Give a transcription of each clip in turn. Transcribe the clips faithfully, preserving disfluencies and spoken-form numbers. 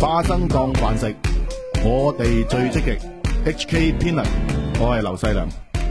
花生當飯食，我哋最積極。H K 偏能，我係劉世良。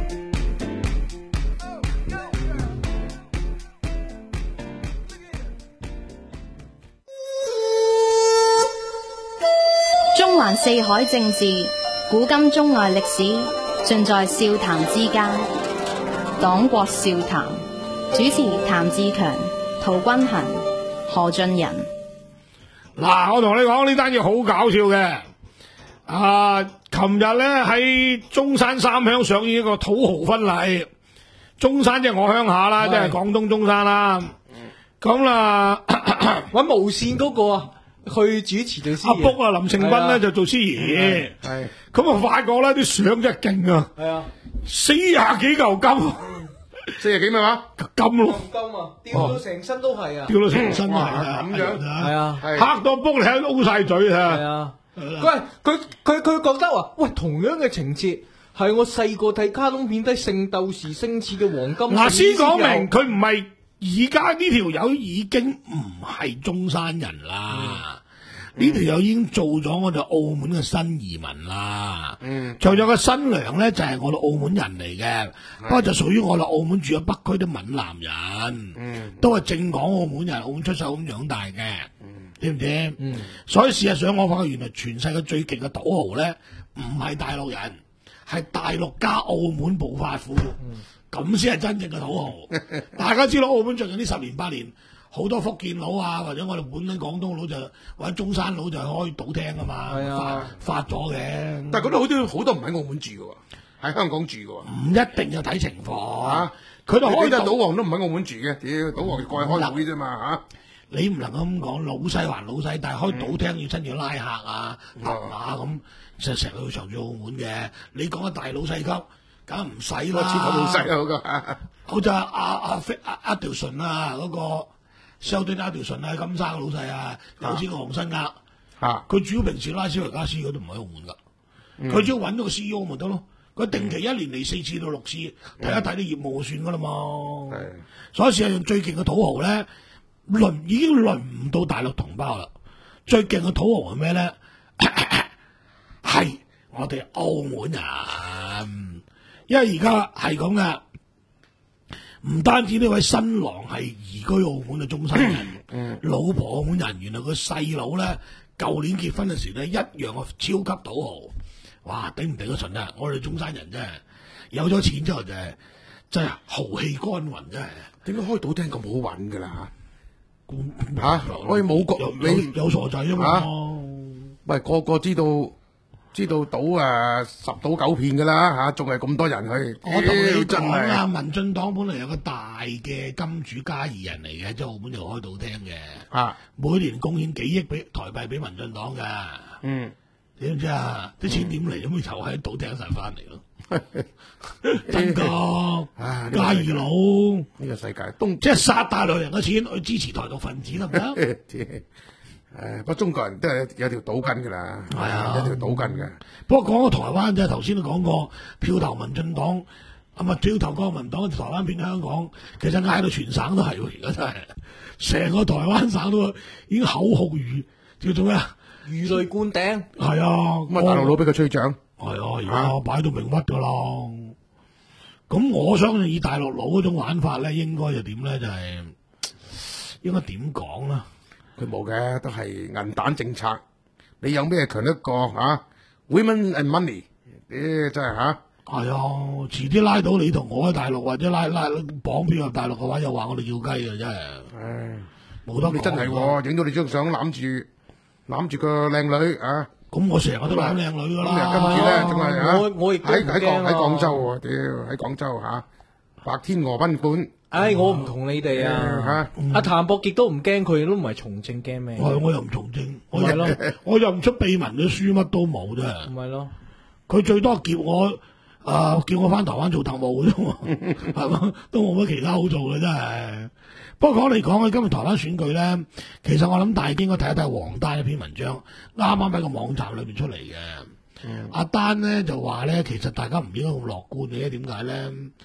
中環四海政治，古今中外歷史，盡在笑談之間。黨國笑談，主持譚志強、陶君行、何俊仁。 嗱，我同你講呢單嘢好搞笑嘅。啊，琴日咧喺中山三鄉上演一個土豪婚禮。中山即係我鄉下啦，即係廣東中山啦。咁啦， 搵無線嗰個啊，去主持做司儀。 阿卜啊，林成斌咧就做司儀。係。咁啊，發覺咧啲相真係勁啊。係啊。四廿幾嚿金。 四廿幾咩話？ 金咯。 金啊！吊到成身都係啊！ 吊到成身係啊！ 咁樣。 係啊。 嚇到卜你喺度 O 晒嘴啊！ 係啊。喂，佢佢佢覺得話，喂，同樣嘅情節係我細個睇卡通片睇《聖鬥士星矢》嘅黃金。 嗱，先講明佢唔係而家呢條友已經唔係中山人啦，呢條友已經做咗我哋澳門嘅新移民啦。嗯，做咗個新娘咧就係我哋澳門人嚟嘅，不過就屬於我哋澳門住喺北區啲閩南人。嗯，都係正港澳門人，澳門出世咁長大嘅。知唔知？嗯，所以事實上我發覺原來全世界最勁嘅土豪咧，唔係大陸人，係大陸加澳門暴發戶，咁先係真正嘅土豪。大家知道澳門最近呢十年八年，好多福建佬啊，或者我哋本身廣東佬就或者中山佬就開賭廳啊嘛，係啊，發咗嘅。 但係嗰度好多好多唔喺澳門住嘅喎，喺香港住嘅喎。 唔一定要睇情況啊， 佢哋開賭王都唔喺澳門住嘅，屌賭王過去開會啫嘛嚇。 你唔能夠咁講，老細還老細，但係開賭廳要親住拉客啊、揼馬咁，就成日去長住澳門嘅。你講嘅大老細級，梗唔使啦。 我知道老細啦，嗰個好似阿阿阿飛阿阿條順啊，嗰個 Sheldon 阿條順啊，金沙嘅老細啊，有錢個黃新額。嚇！佢主要平時拉斯維加斯嗰都唔喺澳門㗎，佢只要揾到個 C E O 咪得咯。佢定期一年嚟四次到六次，睇一睇啲業務就算㗎啦嘛。所以事實上最勁嘅土豪咧。輪已經輪唔到大陸同胞啦，最勁嘅土豪係咩咧？係我哋澳門人，因為而家係咁嘅，唔單止呢位新郎係移居澳門嘅中山人，嗯、老婆澳門人，原來佢細佬咧，舊年結婚嘅時咧一樣嘅超級土豪，哇！頂唔頂得順啊？我哋中山人真係有咗錢之後就係、是、真係豪氣干雲，真係點解開賭廳咁好揾㗎啦？ 吓、啊， 可以冇國你有傻仔啊嘛？ 喂，個個知道知道賭啊十賭九騙噶啦吓，仲係咁多人去。 我同你講啦，民進黨本嚟有個大嘅金主加二人嚟嘅，即係澳門又開賭廳嘅，啊，每年貢獻幾億俾台幣俾民進黨噶。嗯，你知唔知啊？啲錢點嚟？咁咪就喺賭廳晒翻嚟咯。真噶，加二佬呢個世界東即係殺大陸人嘅錢去支持台獨分子得唔得？ 誒，不過中國人都係有條賭根噶啦，係啊，有條賭根嘅。 不過講到台灣啫，頭先都講過票投民進黨，啊咪票投國民黨，台灣變香港，其實嗌到全省都係喎，而家真係成個台灣省都已經口號如叫做咩啊？ 如雷灌頂。係啊， 咁啊大陸佬俾佢吹獎。 係啊，而家擺到明屈噶啦。咁我相信以大陸佬嗰種玩法咧，應該就點咧？就係、是、應該點講啦？ 佢冇嘅，都係銀彈政策。你有咩強一個啊 ？Women and money，誒真係嚇。 係啊，遲啲拉到你同我喺大陸，或者拉拉綁票入大陸嘅話，又話我哋叫雞嘅真係。唉，冇得講。你真係喎，影到你張相攬住攬住個靚女啊！ 咁我成日都攬靚女噶啦， 今次咧仲係啊！ 我我亦都喺喺廣喺廣州喎，屌喺廣州嚇，白天鵝賓館。 唉，我唔同你哋啊！阿譚博亦都唔驚，佢都唔係從政，驚咩？ 我我又唔從政，我又我又唔出秘聞嘅書，乜都冇啫。 唔係咯， 佢最多叫我啊，叫我翻台灣做特務嘅啫，係嘛？都冇乜其他好做嘅真係。不過講嚟講去，今日台灣選舉咧，其實我諗大家應該睇一睇黃丹一篇文章，啱啱喺個網站裏邊出嚟嘅。嗯、阿丹咧就話咧，其實大家唔應該咁樂觀嘅，點解咧？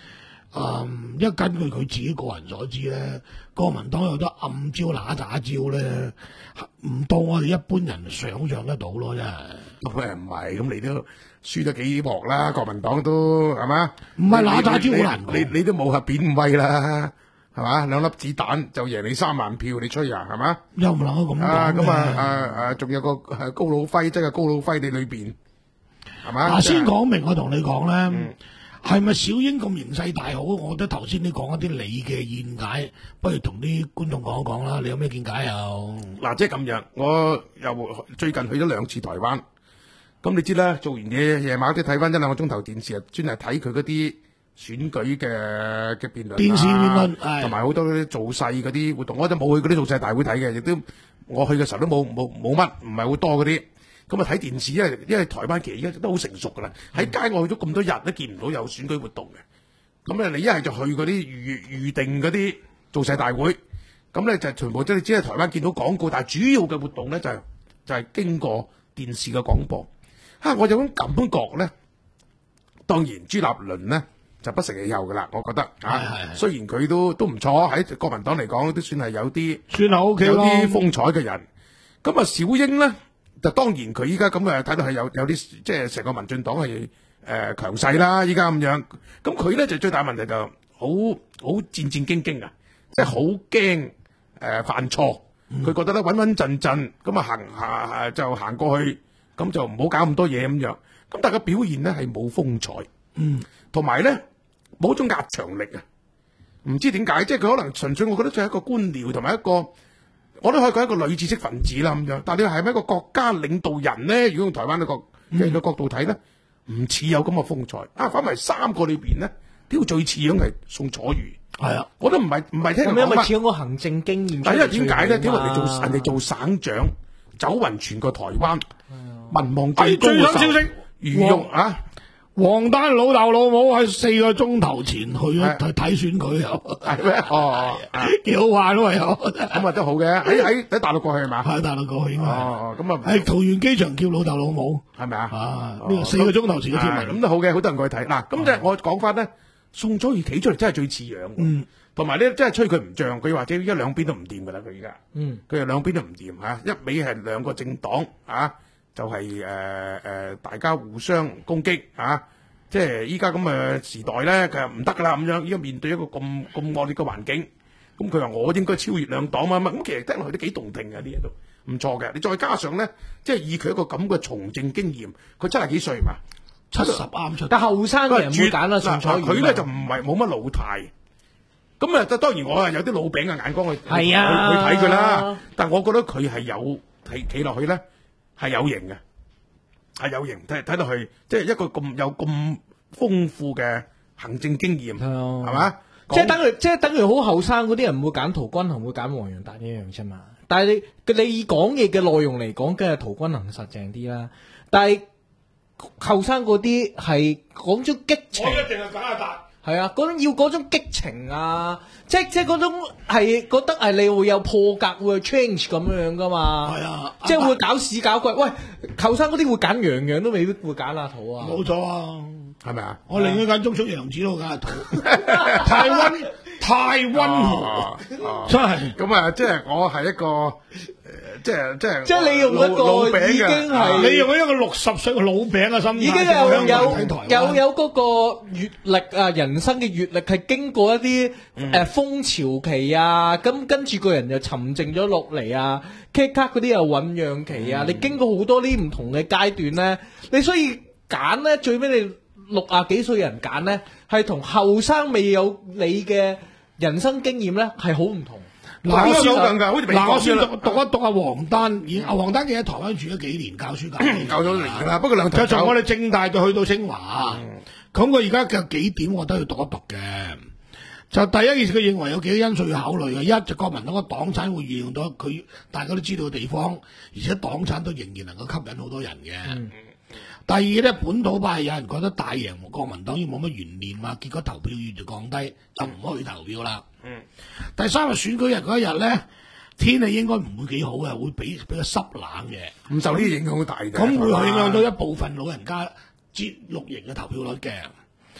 嗯，因為根據佢自己個人所知咧，國民黨有得暗招揦詐招咧，唔到我哋一般人想象得到咯，真係。 咁誒唔係，咁你都輸得幾鑊啦，國民黨都係嘛？ 唔係揦詐招好難講， 你你你都冇合扁咁威啦，係嘛？兩粒子彈就贏你三萬票，你吹啊，係嘛？ 又唔能夠咁講啊咁啊嘅啊啊！仲有個誒高老輝，即係高老輝你裏邊係嘛？ 嗱，先講明我同你講咧。 嗯係咪小英咁形勢大好？我覺得頭先你講一啲你嘅見解，不如同啲觀眾講一講啦。你有咩見解又？ 嗱，即係咁樣，我又最近去咗兩次台灣。咁你知啦，做完嘢夜晚都睇翻一兩個鐘頭電視，專係睇佢嗰啲選舉嘅嘅辯論、 電視辯論， 同埋好多嗰啲造勢嗰啲活動。我就冇去嗰啲造勢大會睇嘅，亦都我去嘅時候都冇冇冇乜，唔係好多嗰啲。咁啊睇電視，因為因為台灣其實而家都好成熟噶啦，喺街我去咗咁多日都見唔到有選舉活動嘅。咁咧你一係就去嗰啲預預定嗰啲造勢大會，咁咧就全部即係只係台灣見到廣告，但係主要嘅活動咧就係、就係、經過電視嘅廣播。嚇、啊，我有種感覺咧，當然朱立倫咧就不成氣候噶啦，我覺得嚇。 係係雖然佢都都唔錯，喺國民黨嚟講都算係有啲算係 O K 有啲風采嘅人。咁啊，小英咧。就當然佢依家咁誒睇到係有有啲即係成個民進黨係誒強勢啦，依家咁樣，咁佢咧就最大問題就好好戰戰兢兢啊，即係好驚誒犯錯，佢、嗯、覺得咧穩穩陣陣咁啊行下就行過去，咁就唔好搞咁多嘢咁樣，咁但係個表現咧係冇風采，嗯，同埋咧冇種壓場力啊，唔知點解，即係佢可能純粹我覺得就係一個官僚同埋一個。我都可以講一個女知識分子啦咁樣，但係你係咪一個國家領導人咧？如果用台灣嘅角嘅角度睇咧，唔似有咁嘅風采。啊，反為三個裏邊咧，呢個最似樣係宋楚瑜。係啊，我都唔係唔係聽佢講乜。 咁因為似咗個行政經驗。 但係因為點解咧？因為人哋做人哋做省長，走勻全個台灣，民望最高嘅消息， 余用啊！ 黃丹老豆老母喺四個鐘頭前去咗睇選舉又係咩？哦， 幾好玩咯又咁啊都好嘅，喺喺喺大陸過去係嘛？ 喺大陸過去應該哦，咁啊喺桃園機場叫老豆老母係咪啊？ 啊，呢個四個鐘頭前嘅貼文咁都好嘅，好多人過去睇嗱。咁即係我講翻咧，宋楚瑜企出嚟真係最似樣，嗯，同埋咧真係吹佢唔脹，佢或者一兩邊都唔掂噶啦，佢而家，嗯，佢係兩邊都唔掂嚇，一味係兩個政黨啊。就係誒誒，大家互相攻擊啊！即係依家咁嘅時代咧，佢又唔得噶啦咁樣。依家面對一個咁咁惡劣嘅環境，咁佢話我應該超越兩黨乜乜。咁其實聽落去都幾動聽嘅，呢嘢都唔錯嘅。你再加上咧，即係以佢一個咁嘅從政經驗，佢七十幾歲嘛， 七十啱出。 但後生嘅人會揀啦，宋楚瑜。 佢咧就唔係冇乜老態。咁啊，當然我係有啲老餅嘅眼光去係啊去睇佢啦。但係我覺得佢係有睇企落去咧。係有型嘅，係有型，睇睇落去，即係一個咁有咁豐富嘅行政經驗，係嘛？ 即係等於，即係等於好後生嗰啲人會揀陶君行，會揀黃洋達一樣啫嘛。但係你你講嘢嘅內容嚟講，梗係陶君行實淨啲啦。但係後生嗰啲係講咗激情， 我一定係揀阿達。 係啊，嗰種要嗰種激情啊，即即嗰種係覺得係你會有破格會有 change 咁樣噶嘛。係啊，即係會搞屎搞鬼。喂，後生嗰啲會揀楊洋都未必會揀阿土啊。 冇錯啊， 係咪啊？ 我寧願揀中出楊子都揀阿土，太溫太溫和，真係。 咁啊，即係我係一個。即係即係， 即係你用一個已經係你用一個六十歲嘅老餅嘅心態， 已經有有有有嗰個閲歷啊，人生嘅閲歷係經過一啲誒風潮期啊，咁跟住個人又沉靜咗落嚟啊 ，K 卡嗰啲又醖釀期啊，你經過好多呢唔同嘅階段咧，你所以揀咧，最尾你六啊幾歲人揀咧，係同後生未有你嘅人生經驗咧係好唔同。 嗱，我先嗱， 我先讀讀一讀阿黃丹，而阿黃丹嘅喺台灣住咗幾年，教書教教咗年啦。不過兩頭就從我哋政大到去到清華，咁佢而家嘅幾點我都要讀一讀嘅。就第一件事，佢認為有幾個因素要考慮嘅。一就國民黨嘅黨產會利用到佢，大家都知道嘅地方，而且黨產都仍然能夠吸引好多人嘅。嗯、第二咧，本土派有人覺得大贏國民黨要冇乜懸念啊，結果投票率就降低，就唔去投票啦。嗯，第三日選舉日嗰一日咧，天氣應該唔會幾好嘅，會比比較濕冷嘅， 唔受呢啲影響好大嘅。 咁會影響到一部分老人家接綠營嘅投票率嘅。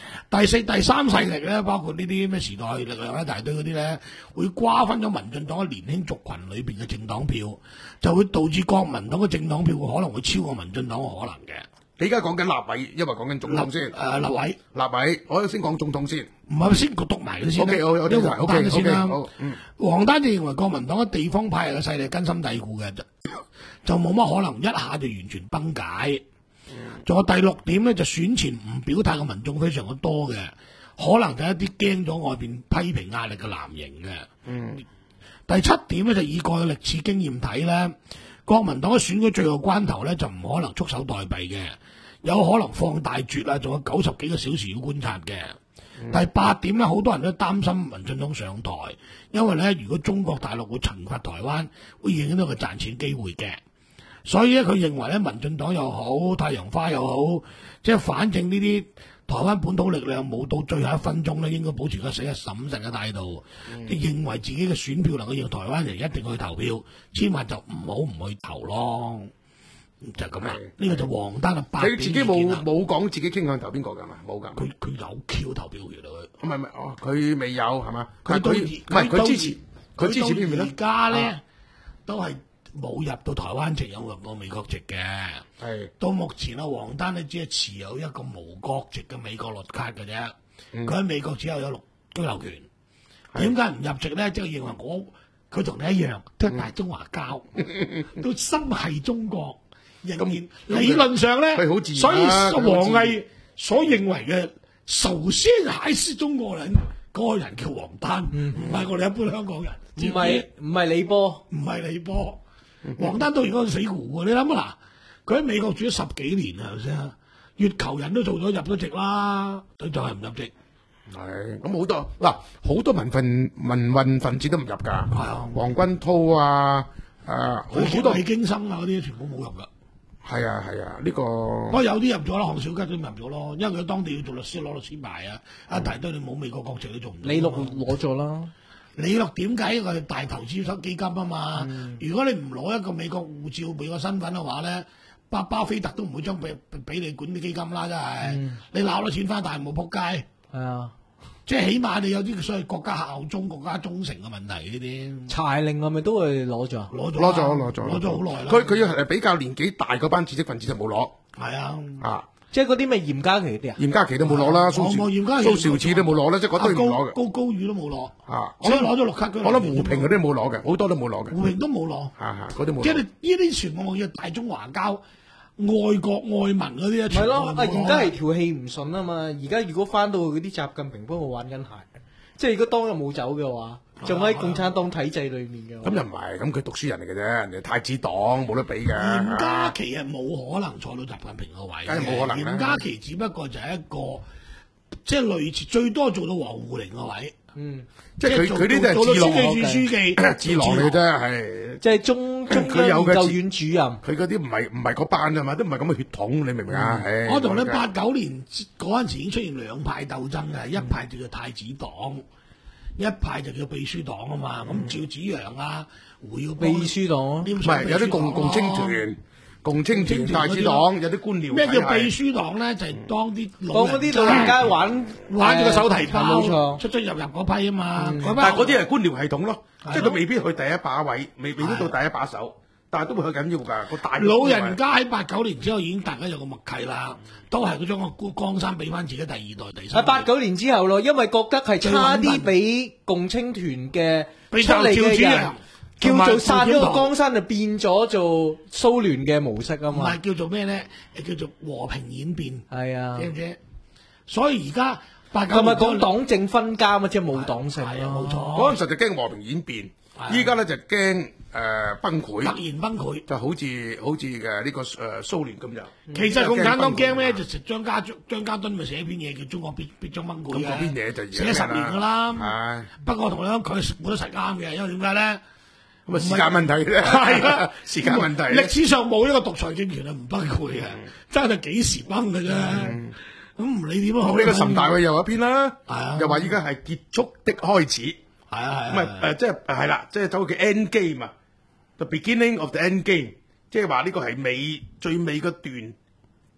第四、第三勢力咧，包括呢啲咩時代力量一大堆嗰啲咧，會瓜分咗民進黨嘅年輕族群裏邊嘅政黨票，就會導致國民黨嘅政黨票會可能會超過民進黨嘅可能嘅。 你而家講緊立委，因為講緊總統先。 誒立委， 立委，我先講總統先。 唔係先讀埋佢先啦。 O K， 我有啲黃丹先啦。 嗯， 黃丹就認為國民黨嘅地方派嘅勢力根深蒂固嘅，就就冇乜可能一下就完全崩解。仲有第六點咧，就選前唔表態嘅民眾非常嘅多嘅，可能就一啲驚咗外邊批評壓力嘅藍營嘅。 嗯， 第七點咧，就以過去歷史經驗睇咧，國民黨嘅選舉最後關頭咧就唔可能束手待斃嘅，有可能放大絕啊，仲有九十幾個小時要觀察嘅。嗯、第八點咧，好多人都擔心民進黨上台，因為咧如果中國大陸會懲罰台灣，會影響到佢賺錢機會嘅。所以咧，佢認為咧，民進黨又好，太陽花又好，即係反正呢啲台灣本土力量冇到最後一分鐘咧，應該保持個死嘅審慎嘅態度，嗯、認為自己嘅選票能夠讓台灣人一定去投票，千萬就唔好唔去投咯，就係咁啦。呢個就黃丹嘅八點意見啦。 佢自己冇冇講自己傾向投邊個㗎嘛？冇㗎。 佢佢有 Q 投票權啦佢。 唔係唔係，哦，佢未有係嘛？ 佢佢唔係佢支持，佢支持邊邊咧？ 而家咧都係。冇入到台灣籍，有入到美國籍嘅。係到目前啊，黃丹咧只係持有一個無國籍嘅美國綠卡嘅啫。佢喺、嗯、美國只有有綠居留權。點解唔入籍咧？即係認為我佢同你一樣都係大中華膠，嗯、都心係中國。仍然理論上咧， 佢好自然、啊、 所以王毅所認為嘅首先還是中國人嗰、那個人叫黃丹，唔係、嗯、我哋一般香港人。 唔係唔係李波， 唔係李波。黃丹到而家死糊喎，你諗下嗱，佢喺美國住咗十幾年啊，係咪先？月球人都做咗入咗籍啦，佢就係唔入籍。 係咁好多嗱，好多民份民運分子都唔入㗎。係啊，黃君濤啊，誒好多李京生啊嗰啲全部冇入㗎。 係啊係啊，呢、這個不過有啲入咗啦，項小吉都入咗咯，因為佢當地要做律師攞律師牌啊，嗯、一大堆你冇美國國籍你做唔到。 李錄攞咗啦。 李樂點解我哋大投資收基金啊嘛？嗯、如果你唔攞一個美國護照、美國身份嘅話咧，巴巴菲特都唔會將俾俾你管啲基金啦，真係。嗯、你撈咗錢翻，但係冇撲街。係啊，即係起碼你有啲所謂國家效忠、國家忠誠嘅問題呢啲。柴玲係咪都會攞咗？攞咗， 攞咗，攞咗， 攞咗好耐啦。 佢佢係比較年紀大嗰班知識分子就冇攞。 係啊， 啊。 即係嗰啲咩嚴家琪啲啊？嚴家琪都冇攞啦，蘇蘇兆智都冇攞啦，即係嗰堆唔攞嘅。 高高宇都冇攞。 啊， 我攞咗綠卡， 我諗胡平嗰啲冇攞嘅，好多都冇攞嘅。 胡平都冇攞。 啊嗰啲冇。 即係呢啲全部叫大中華膠、愛國愛民嗰啲啊。 係咯，啊嚴家琪條氣唔順啊嘛，而家如果翻到去嗰啲習近平幫我玩緊鞋，即係如果當日冇走嘅話。仲喺共產黨體制裏面嘅， 咁又唔係，咁佢讀書人嚟嘅啫，人哋太子黨冇得比嘅。 嚴家琪係冇可能坐到習近平個位， 梗係冇可能。 嚴家琪只不過就係一個，即係類似最多做到王滬寧個位。嗯， 即係佢佢呢啲係智囊書記， 智囊嚟嘅啫，係。 即係中中央研究院主任。 佢嗰啲唔係唔係嗰班啊嘛，都唔係咁嘅血統，你明唔明啊？ 我同你八九年嗰陣時已經出現兩派鬥爭嘅，一派叫做太子黨。一派就叫秘書黨啊嘛，咁趙紫陽啊、胡耀邦秘書黨， 唔係有啲共共青團、共青團太子黨，有啲官僚。 咩叫秘書黨咧？就係當啲當嗰啲老人家玩玩住個手提包， 冇錯， 出出入入嗰批啊嘛。 但係嗰啲係官僚系統咯，即係佢未必去第一把位，未必到第一把手。但係都會好緊要㗎，個大老人家喺八九年之後已經大家有個默契啦，都係佢將個江山俾翻自己第二代、第三代。 係八九年之後咯，因為覺得係差啲俾共青團嘅出嚟嘅人叫做殺咗個江山，就變咗做蘇聯嘅模式啊嘛。 唔係叫做咩咧？叫做和平演變。 係啊， 知唔知？所以而家八九同埋講黨政分家嘛，即係冇黨性咯。 冇錯。 嗰陣時就驚和平演變，依家咧就驚。誒崩潰， 突然崩潰， 就好似好似嘅呢個誒蘇聯咁樣。 其實共產黨驚咩？就食張家張家敦咪寫篇嘢叫《中國必必將崩潰》嘅。 咁嗰篇嘢就寫咗十年㗎啦。 係。不過同你講，佢冇得實啱嘅，因為點解咧？ 咁啊時間問題啫。係啊，時間問題。 歷史上冇一個獨裁政權係唔崩潰嘅，真係幾時崩嘅啫。咁唔理點都好。 呢個岑大衛又一篇啦，又話依家係結束的開始。 係啊係。 咁啊誒，即係係啦，即係走嘅 end game 啊。The beginning of the end game，即係話呢個係尾最尾嗰段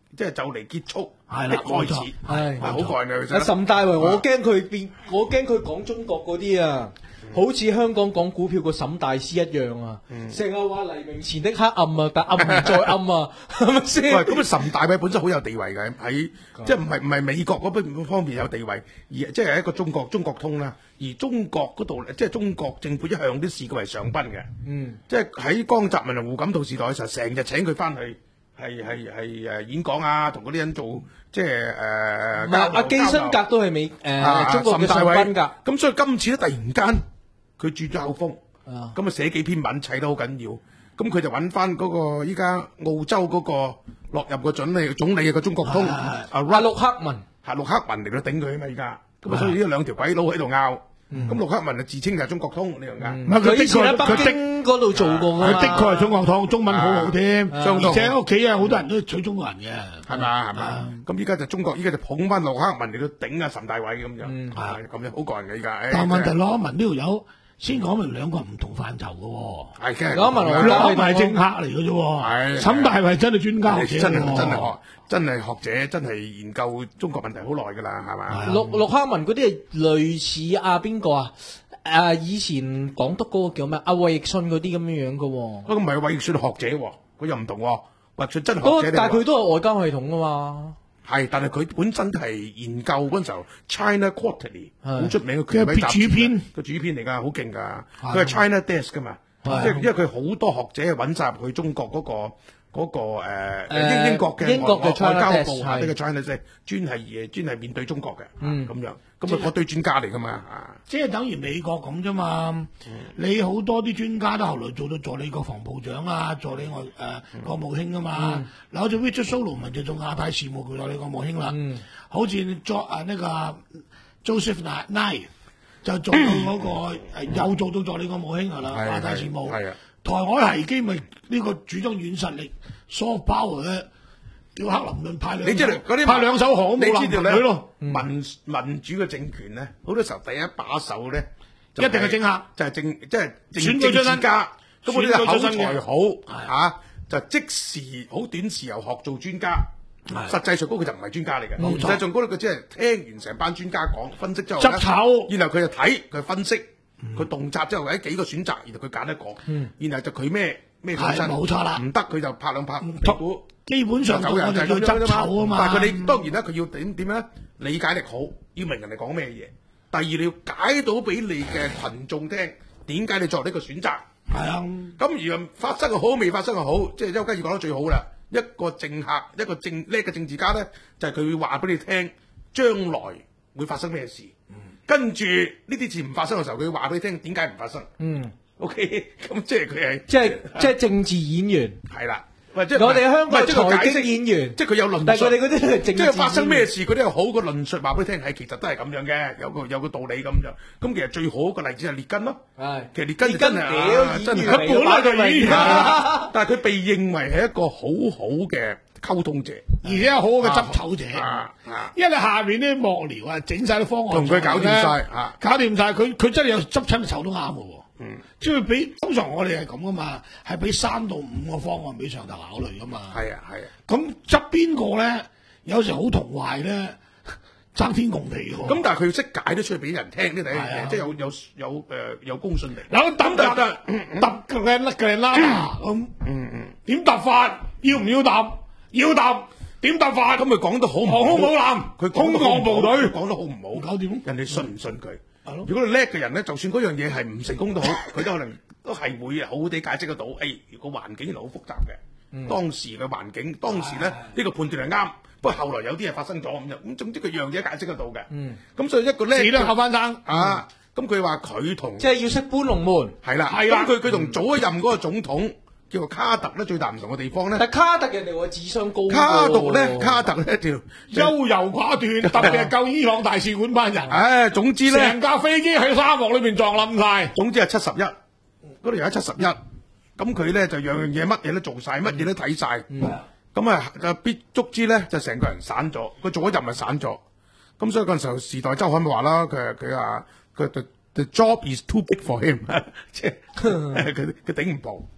即係就嚟結束係啦， 開始係好過癮嘅。 阿岑大為，我驚佢變，我驚佢講中國嗰啲啊，好似香港講股票個沈大師一樣啊，成日話黎明前的黑暗啊，但暗唔再暗啊，係咪先？ 喂，咁啊，岑大偉本身好有地位嘅，喺即係唔係唔係美國嗰邊方面有地位，而即係一個中國中國通啦。而中國嗰度即係中國政府一向都視佢為上賓嘅，嗯，即係喺江澤民同胡錦濤時代嘅時候，成日請佢翻去。係係係誒演講啊，同嗰啲人做即係誒。 唔係阿基辛格都係美誒中國嘅上賓㗎。 咁所以今次咧突然間佢轉咗口風，咁啊寫幾篇文砌得好緊要。咁佢就揾翻嗰個依家澳洲嗰個落入個總理總理嘅個中國通啊陸克文， 係陸克文嚟到頂佢啊嘛依家。咁啊所以呢兩條鬼佬喺度拗。咁陸克文就自稱就係中國通呢樣嘢， 唔係佢的確喺北京嗰度做過㗎， 佢的確係中國通，中文好好添， 而且屋企啊好多人都娶中國人嘅， 係嘛係嘛？咁依家就中國依家就捧翻陸克文嚟到頂啊岑大偉咁樣，係咁樣好過人嘅依家。 但係問題陸克文呢條友先講明兩個唔同範疇嘅喎， 係嘅， 陸克文陸克文係政客嚟嘅啫喎，岑大偉真係專家學者， 真係真係學真係學者，真係研究中國問題好耐㗎啦，係嘛？ 陸陸克文嗰啲係類似啊邊個啊？誒以前港督嗰個叫咩？阿衛奕信嗰啲咁樣樣嘅喎。 嗰個唔係衛奕信學者喎，佢又唔同喎。衛奕信真係學者。 但係佢都係外交系統㗎嘛。 係，但係佢本身係研究嗰陣時候 China Quarterly 好出名嘅權威主編， 個主編嚟㗎，好勁㗎。佢係 China Desk 㗎嘛，即係因為佢好多學者揾晒入去中國嗰個。嗰、那個誒、呃、英英國嘅英國嘅外交部下呢個 China 即係專係誒專係面對中國嘅，咁、嗯、樣咁啊嗰堆專家嚟㗎嘛， 即係等於美國咁啫嘛。嗯、你好多啲專家都後來做到助理國防部長啊，助理外誒、呃嗯、國務卿啊嘛。嗱、嗯，好似 Richard Solomon 就做亞太事務助理國務卿啦。嗯、好似作啊呢個 Joseph Nye 就做到嗰、那個、嗯、又做到助理國務卿係啦，亞太事務。係啊。台海危機咪呢個主張軟實力 soft power 嘅，叫克林頓派兩，你即係嗰啲派兩手行冇難佢咯。民民主嘅政權咧，好多時候第一把手咧，一定係政客，就係政即係選舉專家。咁嗰啲口才好嚇，就即時好短時又學做專家。實際上嗰個就唔係專家嚟嘅，實際上嗰度佢只係聽完成班專家講分析之後，執丑，然後佢就睇佢分析。佢洞察之後，喺幾個選擇，然後佢揀一個，嗯、然後就佢咩咩本身，冇錯啦，唔得佢就拍兩拍，股基本上走人就係執醜啊嘛。但係佢哋當然啦，佢要點點樣理解力好，要明人哋講咩嘢。第二你要解到俾你嘅群眾聽，點解你作呢個選擇？係啊，咁而發生嘅好未發生嘅好，即係周吉爾講得最好啦。一個政客，一個政叻嘅政治家咧，就係、是、佢會話俾你聽，將來會發生咩事。嗯跟住呢啲事唔發生嘅時候，佢話俾你聽點解唔發生。嗯 ，OK， 咁即係佢係即係即係政治演員係啦。 我哋香港財經演員， 即係佢有論述。 但係佢哋嗰啲係政治演員， 即係發生咩事，佢都有好個論述話俾你聽。係其實都係咁樣嘅，有個有個道理咁樣。咁其實最好嘅例子係列根咯。係，其實列根真係真係佢本來就演員，但係佢被認為係一個好好嘅溝通者，而且好好嘅執醜者。啊啊、因為下面啲幕僚啊，整晒啲方案，同佢搞掂晒，啊、搞掂晒。佢佢真係有執親醜都啱嘅喎。嗯，即係俾通常我哋係咁噶嘛，係俾三到五個方案俾上頭考慮噶嘛。係啊係啊。咁執邊個咧？有時好同壞咧，爭天共地喎。咁但係佢要識解得出嚟俾人聽呢第一樣嘢，即係有有有誒有公信力。嗱，揼揼揼揼嘅甩嘅啦咁。嗯嗯。點揼法？要唔要揼？要揼。點揼法？咁咪講得好唔好？航空母艦，佢空降部隊講得好唔好？搞掂。人哋信唔信佢？如果你叻嘅人咧，就算嗰樣嘢係唔成功都好，佢都可能都係會好好地解釋得到。誒、哎，個環境原來好複雜嘅，嗯、當時嘅環境，當時咧呢、哎、個判斷係啱，不過後來有啲嘢發生咗咁樣，咁總之佢樣嘢解釋得到嘅。嗯，咁所以一個叻，只能靠翻生啊！咁佢話佢同即係要識搬龍門，係啦，係啦。咁佢佢同早一任嗰個總統。叫做卡特咧，最大唔同嘅地方咧，但卡特人哋話智商高。卡特咧，卡特咧條優柔寡斷，特別係救伊朗大使館班人。唉，總之咧，成架飛機喺沙漠裏邊撞冧晒。總之係七十一，嗰度有一七十一。咁佢咧就樣樣嘢乜嘢都做晒，乜嘢都睇晒。咁啊，必足之咧就成個人散咗，佢做一任咪散咗。咁所以嗰陣時候，《時代週刊》咪話啦，佢佢話佢 the the job is too big for him，即係佢佢頂唔到。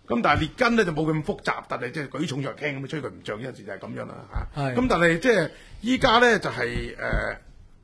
咁但係列根咧就冇咁複雜，但係即係舉重若輕咁，吹佢唔漲，有陣時就係咁樣啦嚇。 係咁但係即係依家咧就係誒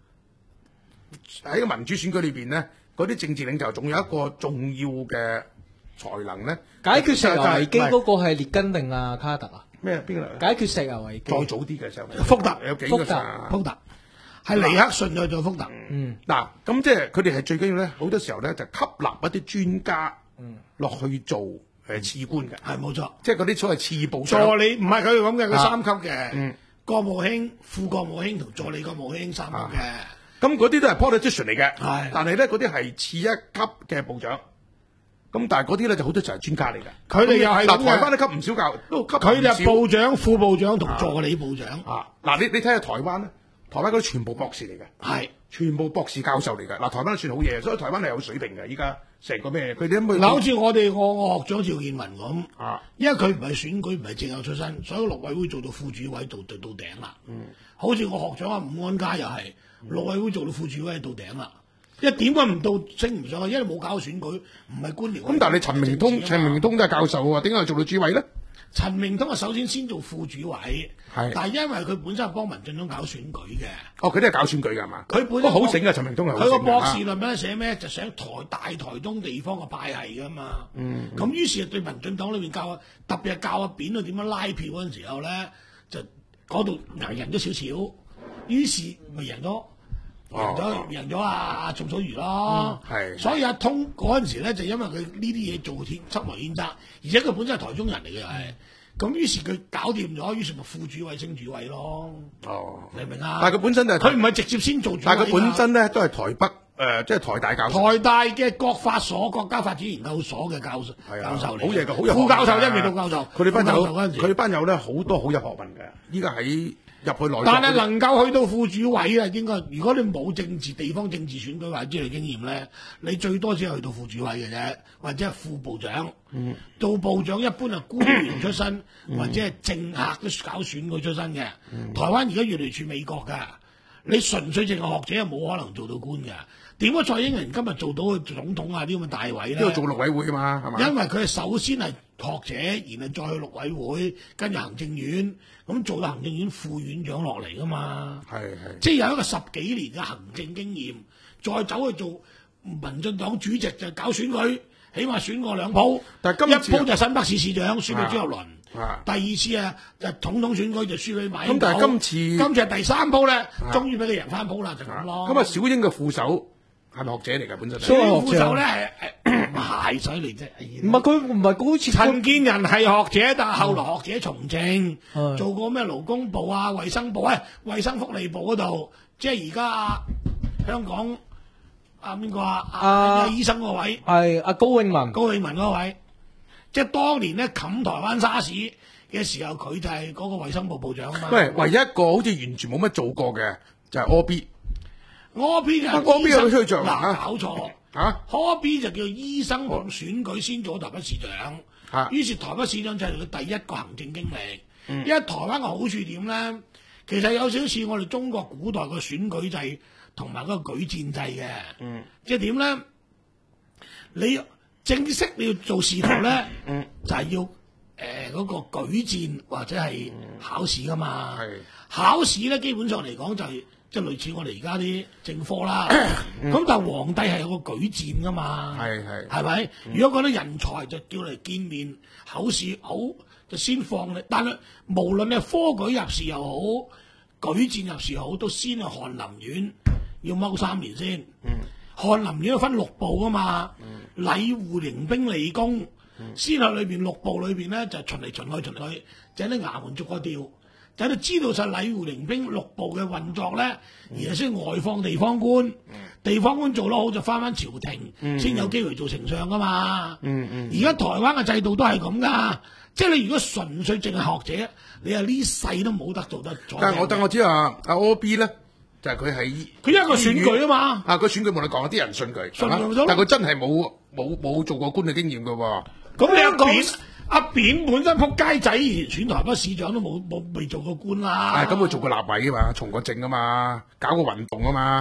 喺個民主選舉裏邊咧，嗰啲政治領袖仲有一個重要嘅才能咧， 解決石油危機就係嗰個係列根定啊卡特啊？ 咩邊個嚟？ 解決石油危機再早啲嘅時候， 福特有幾個福特啊福特係尼克遜再做福特。 嗯嗱，咁即係佢哋係最緊要咧，好多時候咧就吸納一啲專家落去做誒次官嘅， 係冇錯， 即係嗰啲所謂次部長。 助理唔係佢哋咁嘅，佢啊三級嘅， 嗯國務卿、副國務卿同助理國務卿三級嘅。 咁嗰啲都係 politician 嚟嘅， 係但係咧嗰啲係次一級嘅部長。咁但係嗰啲咧就好多就係專家嚟嘅， 佢哋又係嗱， 咁嘅台灣都級唔少教，都級唔佢哋係少部長、副部長同助理部長。 啊！嗱，你你睇下台灣咧，台灣嗰啲全部博士嚟嘅， 係全部博士教授嚟嘅。嗱，台灣都算好嘢，所以台灣係有水平嘅。依家成個咩？佢哋都冇嗱，好似我哋我我學長趙建文咁， 啊， 因為佢唔係選舉，唔係政校出身，所以陸委會做到副主委到到到頂啦。嗯，好似我學長阿伍安家又係陸委會做到副主委到頂啦。一點解唔到升唔上去？因為冇搞選舉，唔係官僚。 咁但係你陳明通，陳明通都係教授喎，點解做到主委咧？ 陳明通啊，首先先做副主委， 係但係因為佢本身係幫民進黨搞選舉嘅， 哦，佢都係搞選舉㗎嘛？ 佢本身不過好醒嘅陳明通係好佢個醒嘅博士論文寫咩？就寫台大台東地方嘅派系㗎嘛。嗯，咁於是對民進黨裏邊教，特別係教阿扁佢點樣拉票嗰陣時候咧，就嗰度贏咗少少，於是咪贏咗。贏咗贏咗阿宋楚瑜咯， 係所以阿通嗰陣時咧就因為佢呢啲嘢做天出謀獻策，而且佢本身係台中人嚟嘅又係，咁於是佢搞掂咗，於是咪副主委升主委咯。 哦， 明唔明啊？ 但係佢本身就係佢唔係直接先做主委㗎， 但係佢本身咧都係台北誒，即係台大教授。 台大嘅國法所國家發展研究所嘅教授， 係啊教授嚟， 好嘢㗎，好有副教授學問㗎啫，未到教授。 佢哋班友， 副教授嗰陣時佢哋班友咧好多好有學問嘅。依家喺入去內閣， 但係能夠去到副主委啊，應該如果你冇政治地方政治選舉或者之類經驗咧，你最多只係去到副主委嘅啫，或者係副部長。嗯，做部長一般係官員出身，嗯、或者係政客都搞選舉出身嘅。嗯、台灣而家越嚟越似美國㗎，你純粹淨係學者係冇可能做到官㗎。點解蔡英文今日做到總統啊啲咁嘅大位咧？ 都要做陸委會啊嘛，係嘛？ 因為佢係首先係學者，然後再去陸委會，跟住行政院，咁做到行政院副院長落嚟噶嘛。 係係， 即係有一個十幾年嘅行政經驗，再走去做民進黨主席就搞選舉，起碼選過兩鋪。 但係今次一鋪就新北市市長輸俾朱立倫， 啊、 第二次啊就總統選舉就輸俾馬英九。 咁但係今次今次係第三鋪咧，終於俾佢贏翻鋪啦，就咁咯。 咁啊，小英嘅副手。係咪學者嚟㗎？本身所以副手咧係係水嚟啫。 唔係佢唔係佢好似陳建仁係學者，但係後來學者從政， 嗯、 做過咩勞工部啊、衛生部啊、衛生福利部嗰度，即係而家啊香港啊邊個啊啊醫生嗰位係阿高永文， 高永文嗰位，即係當年咧冚台灣沙士嘅時候，佢就係嗰個衛生部部長啊嘛。 喂，唯一一個好似完全冇乜做過嘅就係 O B。 柯 B 就係柯 B 有出去做嗱，搞錯嚇， 柯 B 就叫醫生同選舉先做台北市長， 啊、 於是台北市長就係佢第一個行政經歷。 嗯、 因為台灣嘅好處點咧，其實有少少似我哋中國古代嘅選舉制同埋嗰個舉薦制嘅， 嗯、 即係點咧？你正式你要做仕途咧， 嗯、 就係要誒嗰、呃那個舉薦或者係考試噶嘛。 係、 考試咧，基本上嚟講就係、是。即係類似我哋而家啲政科啦，咁、嗯、但係皇帝係有個舉薦噶嘛，係係係咪？嗯、如果覺得人才就叫嚟見面，口試好就先放你。但係無論你係科舉入仕又好，舉薦入仕又好，都先係翰林院要踎三年先。嗯、翰林院分六部噶嘛，嗯、禮戶刑兵利工，嗯、先喺裏邊六部裏邊咧就巡嚟巡去巡去，就喺啲衙門逐個調。就喺度知道晒禮戶刑兵六部嘅運作咧，然後先外放地方官，嗯、地方官做得好就翻翻朝廷，先、嗯、有機會做丞相噶嘛。而家、嗯嗯、台灣嘅制度都係咁噶，即係你如果純粹淨係學者，你係呢世都冇得做得。 但係我但我知啊，阿 O B 咧就係佢喺佢一個選舉啊嘛。 啊，佢選舉冇你講，啲人信佢， 信但係佢真係冇冇冇做過官嘅經驗噶喎。 咁你一講。阿扁本身撲街仔，選台北市長都冇冇未做過官啦。 係咁，佢做過立委啊嘛，從過政啊嘛，搞過運動啊嘛。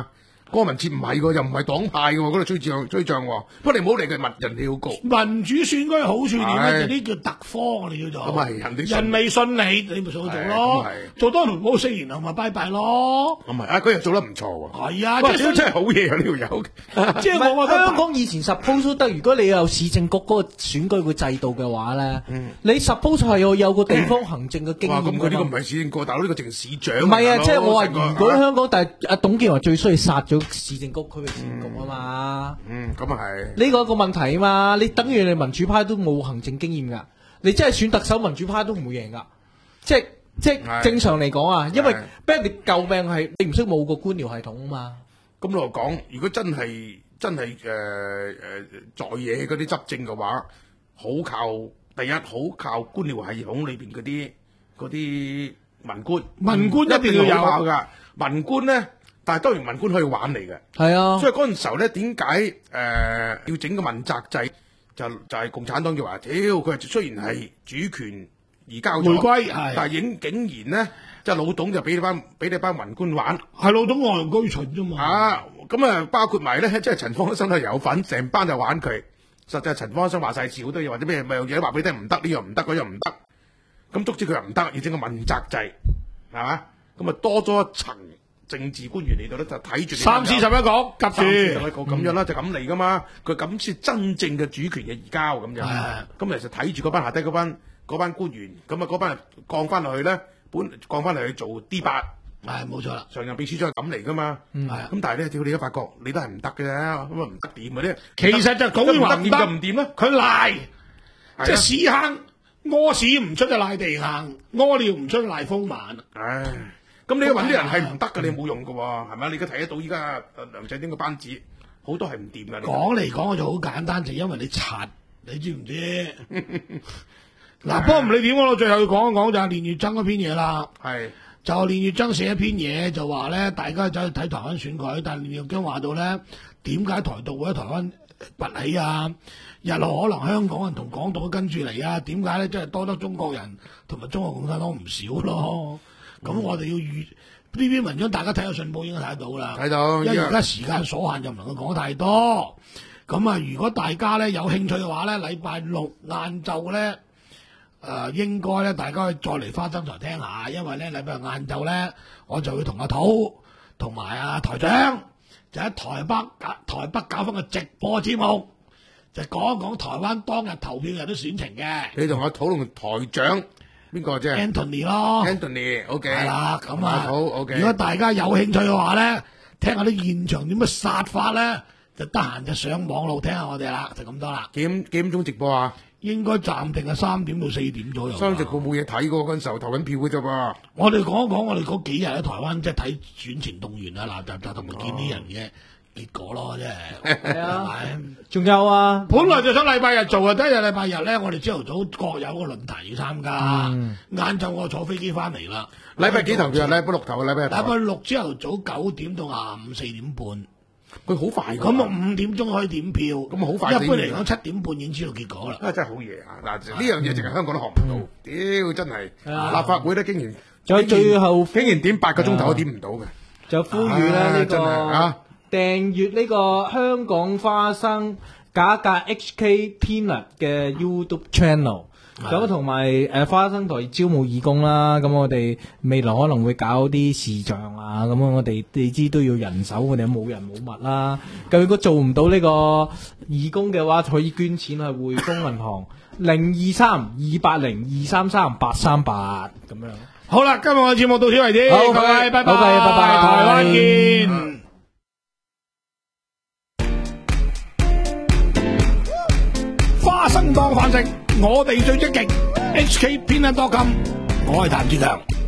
柯文哲唔係喎，又唔係黨派嘅喎，嗰度追仗追仗喎。不過你唔好理佢民人哋好高。 民主選舉好處點咧？就呢叫特科，我哋叫做。 咁係人哋人未信你，你咪做做咯。做多年冇四年後咪拜拜咯。 咁係啊，佢又做得唔錯喎。 係啊， 即係真係好嘢啊！呢條友。 即係我覺得香港以前 suppose 都得，如果你有市政局嗰個選舉個制度嘅話咧，你 suppose 係有有個地方行政嘅經驗。 咁佢呢個唔係市政局，大佬呢個淨係市長。 唔係啊，即係我話如果香港，但係阿董建華最衰殺咗市政局區域市政局啊嘛。 嗯，咁啊係。呢個一個問題啊嘛，你等於你民主派都冇行政經驗㗎，你真係選特首民主派都唔會贏㗎，即係即係正常嚟講啊，因為俾人哋詬病係你唔識冇個官僚系統啊嘛。 咁我講，如果真係真係誒誒在野嗰啲執政嘅話，好靠第一好靠官僚系統裏邊嗰啲嗰啲文官， 文官一定要有㗎。文官咧，但係當然文官可以玩嚟嘅。 係啊， 所以嗰陣時候咧，點解誒要整個問責制？就就係共產黨就話，屌佢雖然係主權移交咗， 回歸， 但係竟竟然咧，即係老董就俾你班俾你班文官玩， 係老董外居秦啫嘛。 啊，咁啊包括埋咧，即係陳方安生都有份，成班就玩佢。實際陳方安生話晒事好多嘢，或者咩咪樣嘢都話俾你聽唔得，呢樣唔得，嗰樣唔得。咁捉住佢又唔得，要整個問責制，係嘛？咁啊多咗一層政治官員嚟到咧，就睇住三四十一個，夾住三四十一個咁樣啦，就咁嚟噶嘛。佢咁先真正嘅主權嘅移交咁樣。咁其實睇住嗰班下低嗰班嗰班官員，咁啊嗰班降翻落去咧，本降翻嚟去做 D 八， 係冇錯啦。 常任秘書長係咁嚟噶嘛。係咁，但係咧，屌你而家發覺你都係唔得嘅啫，咁啊唔得掂嘅啫。 其實就講話唔得就唔掂啦， 佢賴，即係屎坑屙屎唔出就賴地坑，屙尿唔出就賴風晚。 唉。咁你揾啲人係唔得嘅，你冇用嘅喎，係咪？你而家睇得到依家梁振英嘅班子好多係唔掂嘅。 講嚟講去就好簡單，就因為你柒，你知唔知？嗱，不過唔理點，我到最後要講一講就係練乙錚嗰篇嘢啦。 係就練乙錚寫一篇嘢，就話咧大家走去睇台灣選舉，但係練乙錚話到咧點解台獨會喺台灣崛起啊？日後可能香港人同港獨都跟住嚟啊？點解咧？即係多得中國人同埋中國共產黨唔少咯。咁、嗯、我哋要預呢篇文章，大家睇下信報應該睇得到啦。睇到，因為而家時間所限，就唔能夠講太多。咁啊，如果大家咧有興趣嘅話咧，禮拜六晏晝咧，誒、呃、應該咧大家可以再嚟花生台聽下，因為咧禮拜六晏晝咧，我就會同阿土同埋阿台長就喺台北台北搞翻個直播節目，就講一講台灣當日投票日都選情嘅。 你同阿土同台長。邊個啫 ？Anthony 咯 ，Anthony，OK，係啦，咁啊， 好 OK。 如果大家有興趣嘅話咧，聽下啲現場點樣殺法咧，就得閒就上網路聽下我哋啦，就咁多啦。 幾點幾點鐘直播啊？應該暫定係三點到四點左右。三直播冇嘢睇嗰陣時候投緊票嘅啫噃。我哋講一講我哋嗰幾日喺台灣即係睇選前動員啊，嗱就就同埋見啲人嘅。結果咯，即係係啊，仲有啊！本來就想禮拜日做啊，第一日禮拜日咧，我哋朝頭早各有個論壇要參加，晏晝、嗯、我坐飛機翻嚟啦。禮拜幾投票？禮拜六投，禮拜日。禮拜六朝頭早九點到下午四點半，佢好快㗎。咁啊五點鐘可以點票，咁好快。一般嚟講七點半已經知道結果啦。啊，真係好嘢啊！嗱，呢樣嘢淨係香港都學唔到，屌、嗯、真係、啊！立法會咧竟然，仲有最後竟然點八個鐘頭都點唔到嘅，就呼籲咧呢個啊！訂閱呢個香港花生假格 H K Peanut 嘅 YouTube channel，咁同埋誒花生台招募義工啦，咁我哋未來可能會搞啲視像啊，咁我哋你知都要人手，我哋冇人冇物啦。咁如果做唔到呢個義工嘅話，可以捐錢去匯豐銀行零二三二八零二三三八三八咁樣。好啦，今日我嘅節目到此為止，好，各位，拜拜，拜拜，台灣見。花生當飯食，我哋最積極。H K Peanut dot com， 我係譚志強。